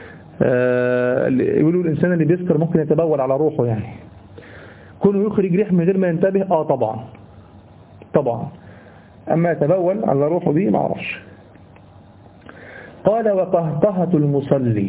S1: يقولوا الإنسان اللي بيسكر ممكن يتبول على روحه، يعني كونه يخرج ريح من غير ما ينتبه. آه طبعا طبعا، أما يتبول على روحه دي ما أعرفش. قال وقهقهة المصلي.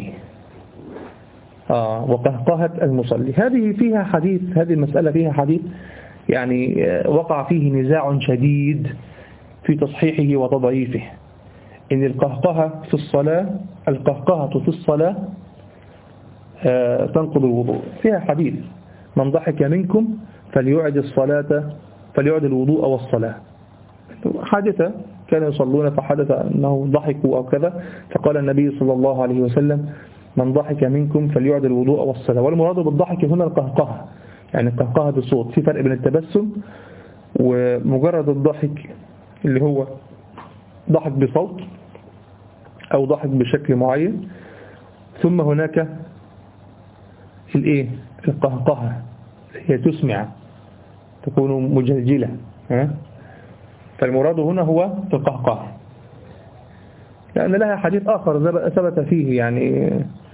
S1: آه وقهقهة المصلي هذه فيها حديث، هذه المسألة فيها حديث يعني وقع فيه نزاع شديد في تصحيحه وتضعيفه. إن القهقهة في الصلاة القهقهة في الصلاة آه تنقض الوضوء. فيها حديث من ضحك منكم فليعد الصلاة فليعد الوضوء والصلاة. حادثة كانوا يصلون فحدث أنه ضحكوا أو كذا، فقال النبي صلى الله عليه وسلم من ضحك منكم فليعد الوضوء والصلاة. والمراد بالضحك هنا القهقهة، يعني القهقهة بالصوت. في فرق بين التبسم ومجرد الضحك اللي هو ضحك بصوت أو ضحك بشكل معين، ثم هناك الايه القهقهة هي تسمع، تكون مجلجلة. ها؟ فالمراد هنا هو القهقهة، لأن لها حديث آخر ثبت فيه يعني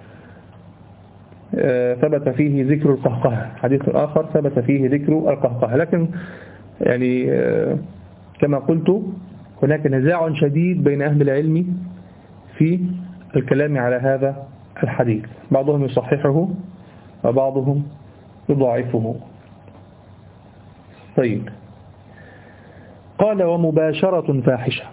S1: ثبت فيه ذكر القهقهة، حديث آخر ثبت فيه ذكر القهقهة. لكن يعني كما قلت هناك نزاع شديد بين أهل العلم في الكلام على هذا الحديث، بعضهم يصححه وبعضهم يضاعفه. طيب، قال ومباشرة فاحشة.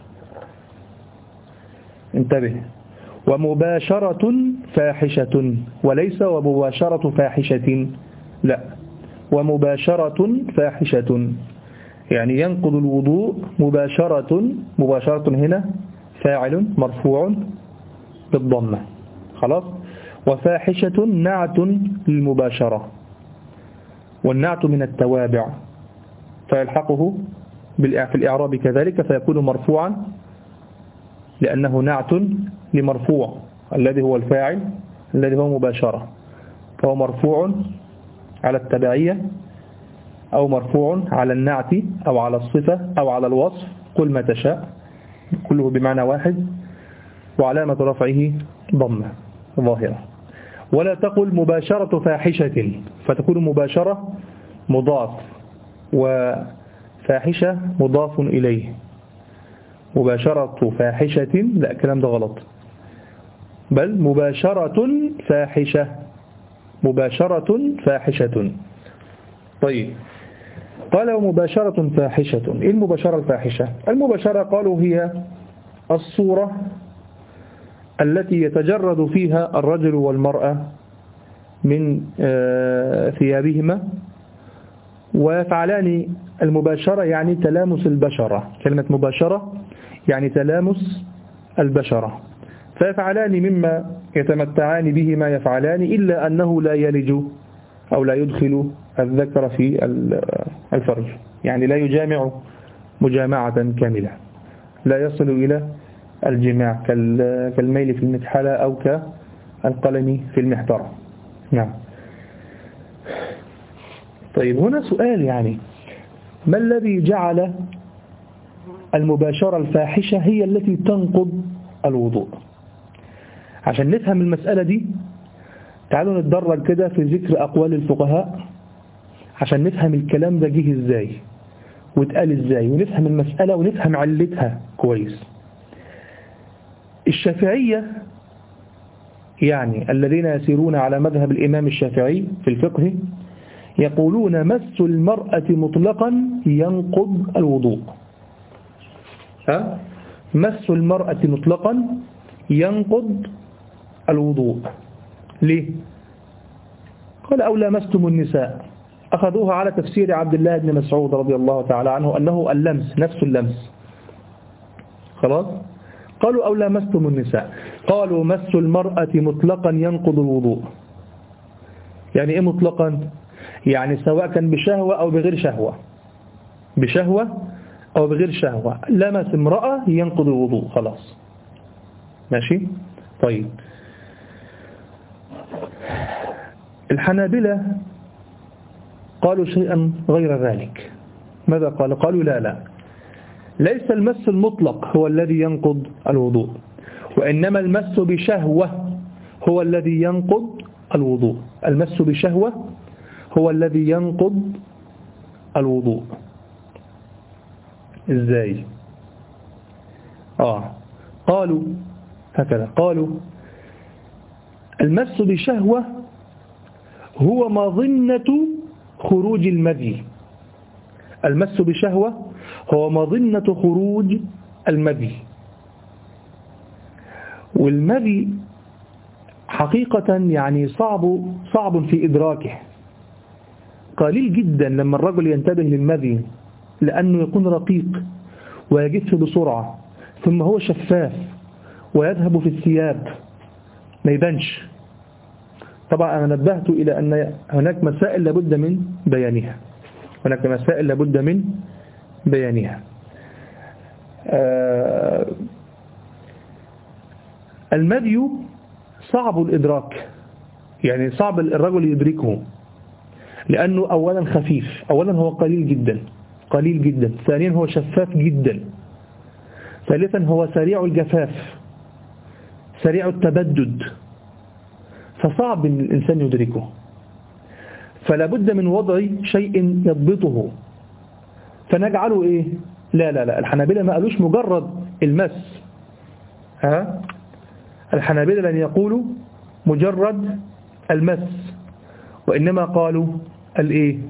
S1: انتبه، ومباشرة فاحشة، وليس ومباشرة فاحشة، لا، ومباشرة فاحشة، يعني ينقض الوضوء مباشرة. مباشرة هنا فاعل مرفوع بالضمة، خلاص. وفاحشة نعت للمباشرة، والنعت من التوابع فيلحقه في الإعراب كذلك، فيكون مرفوعا لأنه نعت لمرفوع الذي هو الفاعل الذي هو مباشرة، فهو مرفوع على التبعية أو مرفوع على النعت أو على الصفة أو على الوصف، قل ما تشاء، كله بمعنى واحد. وعلامة رفعه ضمة ظاهرة. ولا تقل مباشرة فاحشة، فتكون مباشرة مضاف وفاحشة مضاف إليه. مباشرة فاحشة لا، الكلام ده غلط، بل مباشرة فاحشة، مباشرة فاحشة. طيب، قال ومباشرة فاحشة. إيه المباشرة الفاحشة؟ المباشرة قالوا هي الصورة التي يتجرد فيها الرجل والمرأة من ثيابهما ويفعلان المباشرة، يعني تلامس البشرة. كلمة مباشرة يعني تلامس البشرة، فيفعلان مما يتمتعان به ما يفعلان، إلا أنه لا يلج أو لا يدخل الذكر في الفرج، يعني لا يجامع مجامعة كاملة، لا يصل إلى الجماع كالميل في المكحلة أو كالقلم في المحبرة. نعم. طيب، هنا سؤال، يعني ما الذي جعل المباشرة الفاحشة هي التي تنقض الوضوء؟ عشان نفهم المسألة دي تعالوا نتدرج كده في ذكر أقوال الفقهاء عشان نفهم الكلام ده جه ازاي واتقال ازاي، ونفهم المسألة ونفهم علتها كويس. الشافعية، يعني الذين يسيرون على مذهب الإمام الشافعي في الفقه، يقولون مس المرأة مطلقا ينقض الوضوء. ها؟ مس المرأة مطلقا ينقض الوضوء. ليه؟ قال أو لامستم النساء، أخذوها على تفسير عبد الله بن مسعود رضي الله تعالى عنه أنه اللمس، نفس اللمس. خلاص؟ قالوا أو لامستم النساء، قالوا مس المرأة مطلقا ينقض الوضوء. يعني إيه مطلقا؟ يعني سواء كان بشهوة أو بغير شهوة، بشهوة أو بغير شهوة، لمس امرأة ينقض الوضوء خلاص. ماشي؟ طيب، الحنابلة قالوا شيئا غير ذلك. ماذا قال؟ قالوا لا لا ليس المس المطلق هو الذي ينقض الوضوء، وإنما المس بشهوة هو الذي ينقض الوضوء. المس بشهوة هو الذي ينقض الوضوء. إزاي؟ آه قالوا هكذا، قالوا المس بشهوة هو مظنة خروج المذي. المس بشهوة هو مظنة خروج المذي، والمذي حقيقة يعني صعب صعب في إدراكه، قليل جدا لما الرجل ينتبه للمذي، لأنه يكون رقيق ويجف بسرعة، ثم هو شفاف ويذهب في الثياب ما يبانش. طبعا أنا نبهت إلى أن هناك مسائل لابد من بيانها، هناك مسائل لابد من بيانها. آه المذي صعب الإدراك، يعني صعب الرجل يدركه، لأنه أولا خفيف، أولا هو قليل جدا قليل جدا، ثانيا هو شفاف جدا، ثالثا هو سريع الجفاف سريع التبدد، فصعب أن الإنسان يدركه، فلا بد من وضع شيء يضبطه. فنجعله إيه؟ لا لا لا الحنابلة ما قالوش مجرد المس، ها؟ الحنابلة لن يقولوا مجرد المس، وإنما قالوا الإيه؟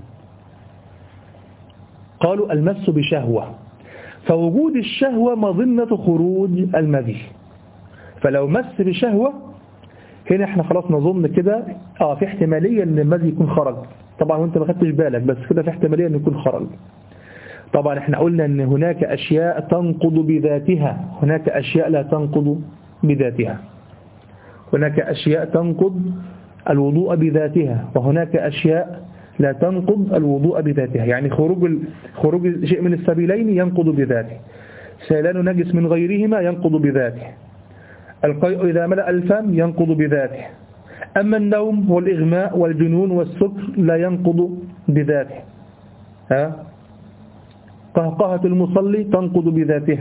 S1: قالوا المس بشهوة، فوجود الشهوة مظنة خروج المذي. فلو مس بشهوة هنا احنا خلاص نظن كده اه في احتمالية ان المذي يكون خرج، طبعا وانت ما خدتش بالك، بس كده في احتمالية ان يكون خرج. طبعا احنا قلنا ان هناك اشياء تنقض بذاتها، هناك اشياء لا تنقض بذاتها، هناك اشياء تنقض الوضوء بذاتها، وهناك اشياء لا تنقض الوضوء بذاتها. يعني خروج ال... خروج شيء من السبيلين ينقض بذاته، سيلان نجس من غيرهما ينقض بذاته، القيء إذا ملأ الفم ينقض بذاته، أما النوم والإغماء والجنون والسكر لا ينقض بذاته، ها؟ قهقهة المصلي تنقض بذاتها.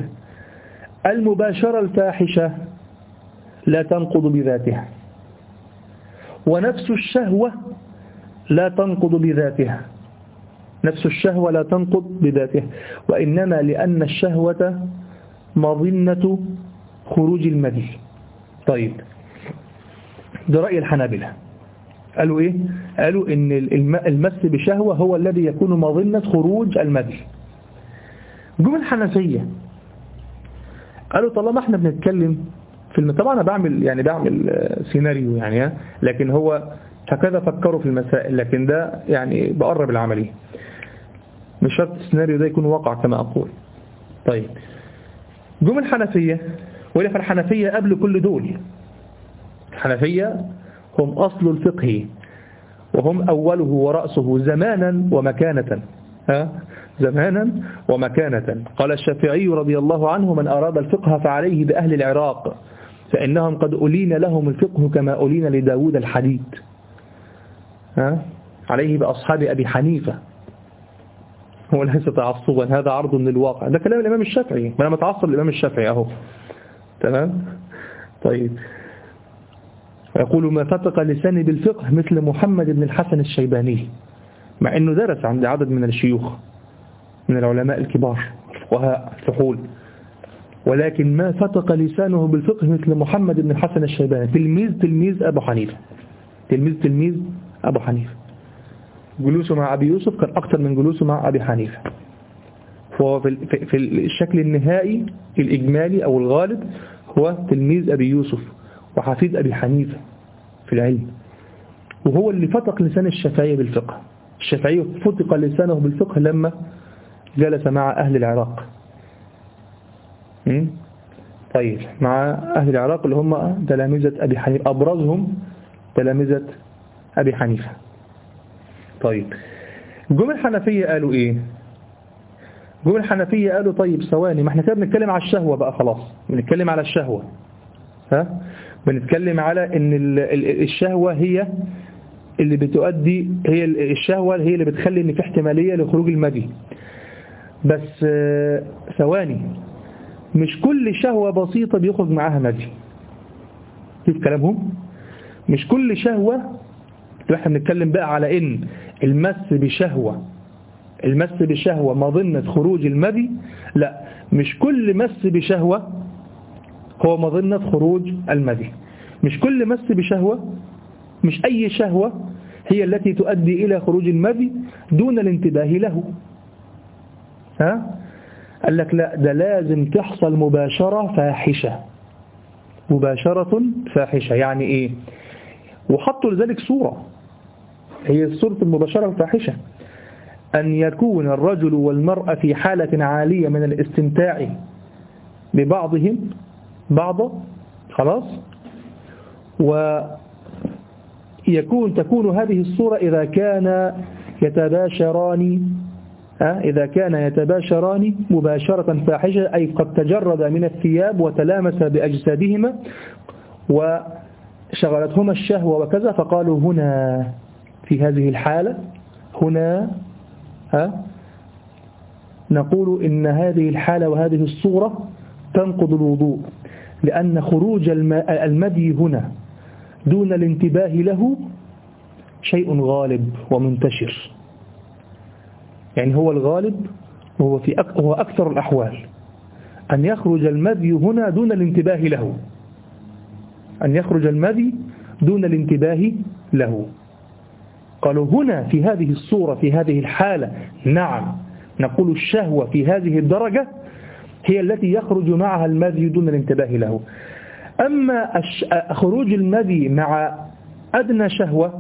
S1: المباشرة الفاحشة لا تنقض بذاتها، ونفس الشهوة لا تنقض بذاتها، نفس الشهوة لا تنقض بذاتها، وإنما لأن الشهوة مظنة خروج المذي. طيب ده رأي الحنابلة، قالوا إيه؟ قالوا إن المس بشهوة هو الذي يكون مظنة خروج المذي. جم الحنفية قالوا طالما احنا بنتكلم في الم... طبعا أنا بعمل يعني بعمل سيناريو يعني، لكن هو هكذا فكروا في المسائل، لكن ده يعني بقرب العملية، مش شرط السيناريو ده يكون واقع كما أقول. طيب جم الحنفية، ولا في الحنفية قبل كل دول، الحنفية هم أصل الفقه وهم أوله ورأسه زمانا ومكانة، ها؟ زمانا ومكانة. قال الشافعي رضي الله عنه: من أراد الفقه فعليه بأهل العراق فإنهم قد ألين لهم الفقه كما ألين لداود الحديد. ها؟ عليه بأصحاب أبي حنيفة. هو ليس تعصبا، هذا عرض من الواقع، ده كلام الإمام الشافعي، ما أنا متعصب الإمام الشافعي أهو. تمام. طيب يقول: ما فتق لساني بالفقه مثل محمد بن الحسن الشيباني، مع أنه درس عند عدد من الشيوخ من العلماء الكبار الفقهاء الفحول، ولكن ما فتق لسانه بالفقه مثل محمد بن الحسن الشيباني، تلميذ تلميذ أبو حنيفة، تلميذ تلميذ أبو حنيفة. جلوسه مع أبي يوسف كان أكثر من جلوسه مع أبي حنيفة. فهو في الشكل النهائي الإجمالي أو الغالب هو تلميذ أبي يوسف وحفيد أبي حنيفة في العلم، وهو اللي فتق لسان الشافعي بالفقه. الشافعي فتق لسانه بالفقه لما جلس مع أهل العراق. طيب مع أهل العراق اللي هم تلامذة أبي حنيفة، أبرزهم تلامذة أبي حنيفة. طيب جم الحنفية قالوا إيه؟ جم الحنفية قالوا طيب ثواني، ما احنا كده بنتكلم على الشهوة بقى، خلاص بنتكلم على الشهوة، ها؟ بنتكلم على ان الشهوة هي اللي بتؤدي، هي الشهوة هي اللي بتخلي ان في احتمالية لخروج المذي. بس ثواني، مش كل شهوة بسيطة بيخرج معاها مذي. شوف كلامهم، مش كل شهوة. احنا بنتكلم بقى على ان المس بشهوة، المس بشهوة مظنة خروج المذي، لا، مش كل مس بشهوة هو مظنة خروج المذي. مش كل مس بشهوة، مش أي شهوة هي التي تؤدي إلى خروج المذي دون الانتباه له. ها؟ قال لك لا، ده لازم تحصل مباشرة فاحشة، مباشرة فاحشة. يعني إيه؟ وحطوا لذلك صورة، هي صورة المباشرة الفاحشة: أن يكون الرجل والمرأة في حالة عالية من الاستمتاع ببعضهم بعضا، خلاص، ويكون تكون هذه الصورة إذا كان يتباشران إذا كان يتباشران مباشرة فاحشة، أي قد تجرد من الثياب وتلامس بأجسادهما وشغلتهما الشهوة وكذا. فقالوا هنا في هذه الحالة هنا ها نقول إن هذه الحالة وهذه الصورة تنقض الوضوء، لأن خروج المذي هنا دون الانتباه له شيء غالب ومنتشر. يعني هو الغالب هو في أك هو أكثر الأحوال أن يخرج المذي هنا دون الانتباه له، أن يخرج المذي دون الانتباه له. قالوا هنا في هذه الصورة في هذه الحالة نعم نقول الشهوة في هذه الدرجة هي التي يخرج معها المذي دون الانتباه له. أما خروج المذي مع أدنى شهوة،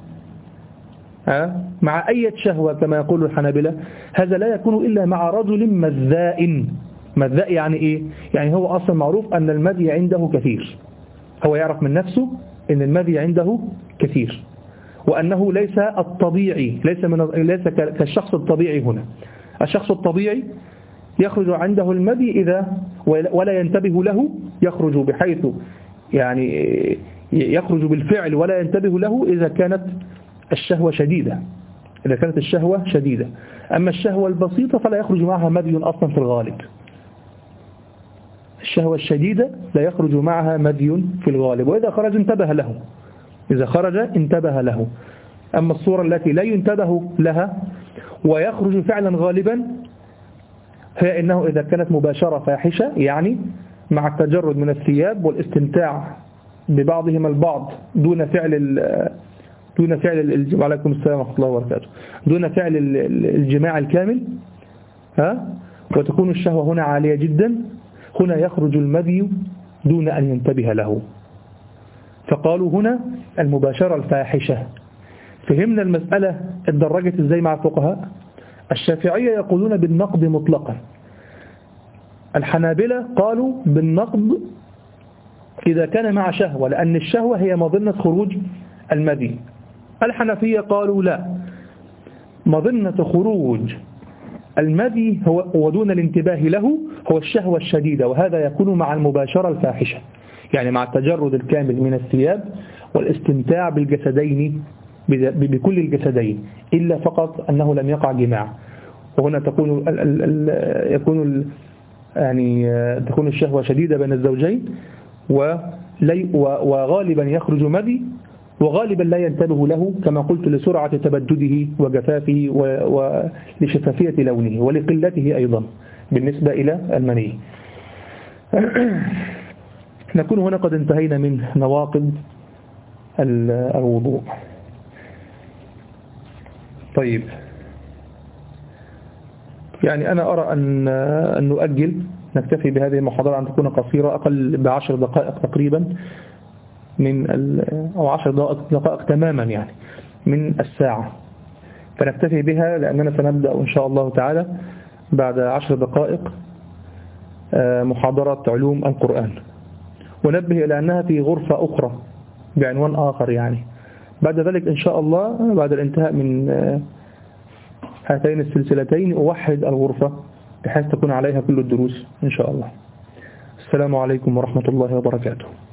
S1: مع أي شهوة كما يقول الحنابلة، هذا لا يكون إلا مع رجل مذاء. مذاء يعني إيه؟ يعني هو أصلا معروف أن المذي عنده كثير، هو يعرف من نفسه أن المذي عنده كثير، وأنه ليس الطبيعي، ليس من ليس كالشخص الطبيعي. هنا الشخص الطبيعي يخرج عنده المذي إذا ولا ينتبه له، يخرج بحيث يعني يخرج بالفعل ولا ينتبه له إذا كانت الشهوة شديدة، إذا كانت الشهوة شديدة. أما الشهوة البسيطة فلا يخرج معها مذي أصلا في الغالب. الشهوة الشديدة لا يخرج معها مذي في الغالب، وإذا خرج انتبه له، إذا خرج انتبه له. أما الصورة التي لا ينتبه لها ويخرج فعلا غالبا هي إنه إذا كانت مباشرة فاحشة، يعني مع التجرد من الثياب والاستمتاع ببعضهما البعض دون فعل دون فعل الجماع، عليكم السلام ورحمة الله وبركاته، دون فعل الجماع الكامل، ها، وتكون الشهوة هنا عالية جدا، هنا يخرج المذي دون أن ينتبه له. فقالوا هنا المباشرة الفاحشة. فهمنا المسألة اتدرجت ازاي مع الفقهاء؟ الشافعية يقولون بالنقض مطلقا، الحنابلة قالوا بالنقض إذا كان مع شهوة، لأن الشهوة هي مظنة خروج المذي. الحنفية قالوا لا، مظنة خروج المذي هو ودون الانتباه له هو الشهوة الشديدة، وهذا يكون مع المباشرة الفاحشة، يعني مع التجرد الكامل من الثياب والاستمتاع بالجسدين بكل الجسدين، إلا فقط أنه لم يقع جماع، وهنا تكون ال ال ال يكون ال يعني تكون الشهوة شديدة بين الزوجين، وغالبا يخرج مذي، وغالبا لا ينتبه له كما قلت لسرعة تبدده وجفافه ولشفافية لونه ولقلته أيضا بالنسبة إلى المني. نكون هنا قد انتهينا من نواقض الوضوء. طيب، يعني أنا أرى أن أن نؤجل، نكتفي بهذه المحاضرة أن تكون قصيرة، أقل بعشر دقائق تقريبا من أو عشر دقائق تماما يعني من الساعة، فنكتفي بها لأننا سنبدأ إن شاء الله تعالى بعد عشر دقائق محاضرة علوم القرآن. ونبه إلى أنها في غرفة أخرى بعنوان آخر، يعني بعد ذلك إن شاء الله بعد الانتهاء من هاتين السلسلتين أوحد الغرفة بحيث تكون عليها كل الدروس إن شاء الله. السلام عليكم ورحمة الله وبركاته.